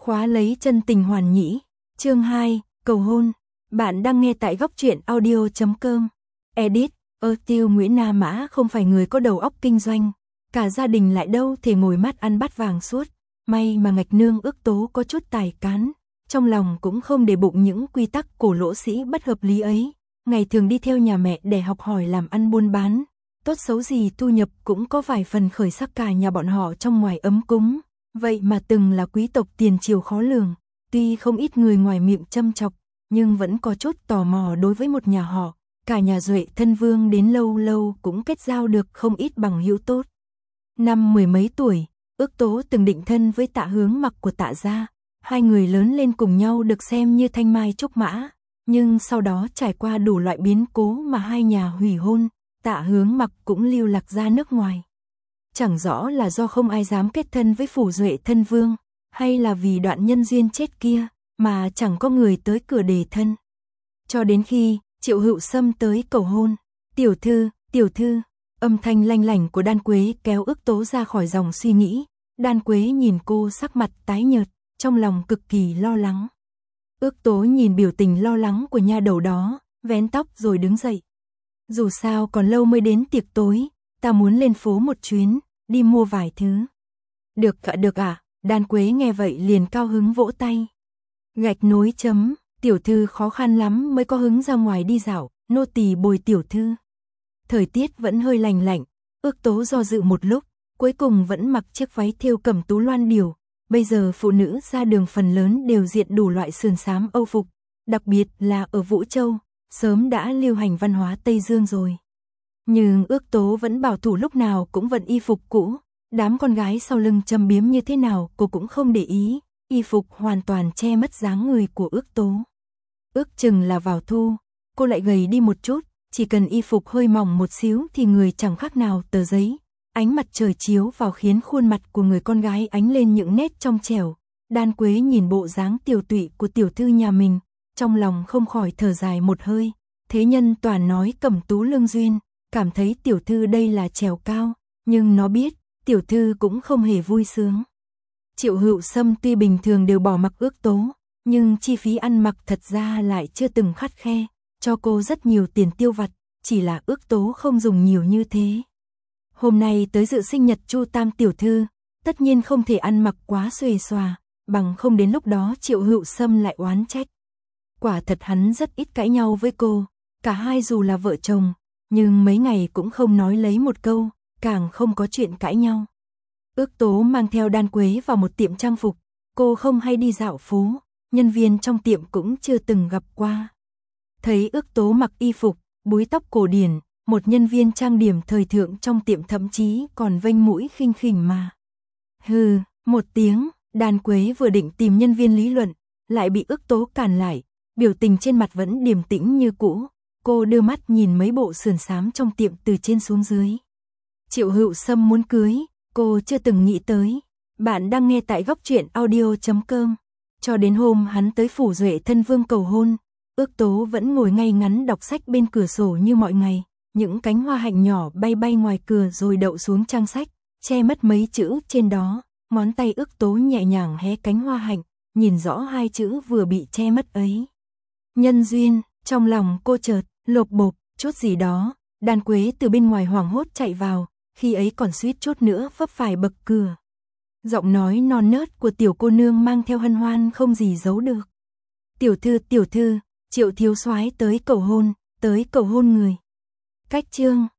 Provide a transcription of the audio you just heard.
Khóa lấy chân tình hoàn nhĩ. Chương 2, cầu hôn. Bạn đang nghe tại góc truyện audio.com. Edit, Tiêu Nguyễn Na Mã không phải người có đầu óc kinh doanh. Cả gia đình lại đâu thể ngồi mắt ăn bát vàng suốt. May mà ngạch nương Ước Tố có chút tài cán. Trong lòng cũng không để bụng những quy tắc cổ lỗ sĩ bất hợp lý ấy. Ngày thường đi theo nhà mẹ để học hỏi làm ăn buôn bán. Tốt xấu gì thu nhập cũng có vài phần khởi sắc cả nhà bọn họ trong ngoài ấm cúng. Vậy mà từng là quý tộc tiền triều khó lường, tuy không ít người ngoài miệng châm chọc, nhưng vẫn có chút tò mò đối với một nhà họ. Cả nhà Duệ thân vương đến lâu lâu cũng kết giao được không ít bằng hữu tốt. Năm mười mấy tuổi, Ước Tố từng định thân với Tạ Hướng Mặc của Tạ gia. Hai người lớn lên cùng nhau được xem như thanh mai trúc mã, nhưng sau đó trải qua đủ loại biến cố mà hai nhà hủy hôn, Tạ Hướng Mặc cũng lưu lạc ra nước ngoài. Chẳng rõ là do không ai dám kết thân với phủ Duệ thân vương, hay là vì đoạn nhân duyên chết kia, mà chẳng có người tới cửa đề thân. Cho đến khi, Triệu Hữu Sâm tới cầu hôn, tiểu thư, âm thanh lanh lảnh của Đan Quế kéo Ước Tố ra khỏi dòng suy nghĩ. Đan Quế nhìn cô sắc mặt tái nhợt, trong lòng cực kỳ lo lắng. Ước Tố nhìn biểu tình lo lắng của nha đầu đó, vén tóc rồi đứng dậy. Dù sao còn lâu mới đến tiệc tối, ta muốn lên phố một chuyến, đi mua vài thứ. Được ạ, Đan Quế nghe vậy liền cao hứng vỗ tay. Gạch nối chấm, tiểu thư khó khăn lắm mới có hứng ra ngoài đi dạo, nô tỳ bồi tiểu thư. Thời tiết vẫn hơi lành lạnh, Ước Tố do dự một lúc, cuối cùng vẫn mặc chiếc váy thêu cẩm tú loan điểu. Bây giờ phụ nữ ra đường phần lớn đều diện đủ loại sườn xám âu phục, đặc biệt là ở Vũ Châu, sớm đã lưu hành văn hóa Tây Dương rồi. Nhưng Ước Tố vẫn bảo thủ lúc nào cũng vận y phục cũ, đám con gái sau lưng châm biếm như thế nào cô cũng không để ý, y phục hoàn toàn che mất dáng người của Ước Tố. Ước chừng là vào thu, cô lại gầy đi một chút, chỉ cần y phục hơi mỏng một xíu thì người chẳng khác nào tờ giấy. Ánh mặt trời chiếu vào khiến khuôn mặt của người con gái ánh lên những nét trong trẻo. Đan Quế nhìn bộ dáng tiều tụy của tiểu thư nhà mình, trong lòng không khỏi thở dài một hơi. Thế nhân toàn nói cẩm tú lương duyên, cảm thấy tiểu thư đây là trèo cao, nhưng nó biết, tiểu thư cũng không hề vui sướng. Triệu Hữu Sâm tuy bình thường đều bỏ mặc Ước Tố, nhưng chi phí ăn mặc thật ra lại chưa từng khắt khe, cho cô rất nhiều tiền tiêu vặt, chỉ là Ước Tố không dùng nhiều như thế. Hôm nay tới dự sinh nhật Chu Tam tiểu thư, tất nhiên không thể ăn mặc quá xuề xòa, bằng không đến lúc đó Triệu Hữu Sâm lại oán trách. Quả thật hắn rất ít cãi nhau với cô, cả hai dù là vợ chồng, nhưng mấy ngày cũng không nói lấy một câu, càng không có chuyện cãi nhau. Ước Tố mang theo Đan Quế vào một tiệm trang phục, cô không hay đi dạo phố, nhân viên trong tiệm cũng chưa từng gặp qua. Thấy Ước Tố mặc y phục, búi tóc cổ điển, một nhân viên trang điểm thời thượng trong tiệm thậm chí còn vênh mũi khinh khỉnh mà. Hừ, một tiếng, Đan Quế vừa định tìm nhân viên lý luận, lại bị Ước Tố cản lại, biểu tình trên mặt vẫn điềm tĩnh như cũ. Cô đưa mắt nhìn mấy bộ sườn xám trong tiệm từ trên xuống dưới. Triệu Hữu Sâm muốn cưới, cô chưa từng nghĩ tới. Bạn đang nghe tại góc truyện audio.com. Cho đến hôm hắn tới phủ Duệ thân vương cầu hôn, Ước Tố vẫn ngồi ngay ngắn đọc sách bên cửa sổ như mọi ngày. Những cánh hoa hạnh nhỏ bay bay ngoài cửa rồi đậu xuống trang sách, che mất mấy chữ trên đó. Ngón tay Ước Tố nhẹ nhàng hé cánh hoa hạnh, nhìn rõ hai chữ vừa bị che mất ấy. Nhân duyên, trong lòng cô chợt lộp bộp, chút gì đó. Đan Quế từ bên ngoài hoảng hốt chạy vào, khi ấy còn suýt chút nữa vấp phải bậc cửa. Giọng nói non nớt của tiểu cô nương mang theo hân hoan không gì giấu được. Tiểu thư, Triệu thiếu soái tới cầu hôn người. Cách chương